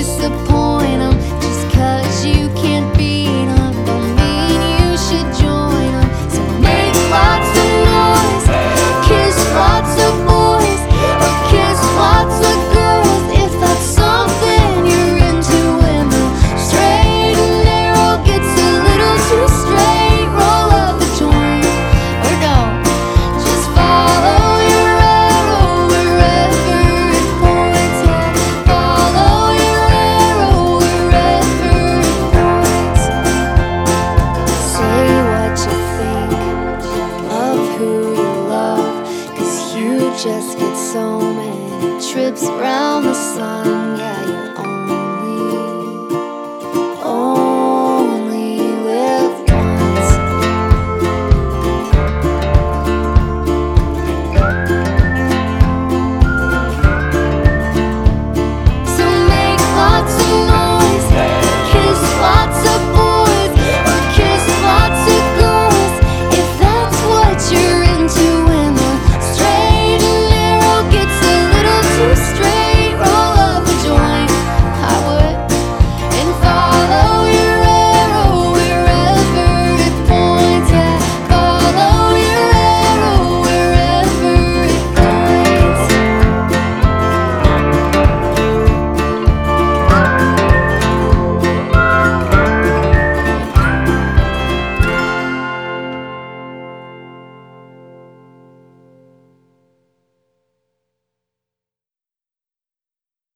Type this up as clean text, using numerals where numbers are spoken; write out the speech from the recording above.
disappoint 'em. Just 'cause you can't beat 'em don't mean you should join 'em. So make lots of noise, kiss lots of boys, or kiss lots of girls if that's something you're into. When the straight and narrow gets a little too straight, roll up the joint, or don't. Just follow your arrow wherever it points. Yeah, follow your arrow wherever it points. Say what you think, love who you love, 'cause you just get so many trips round the sun.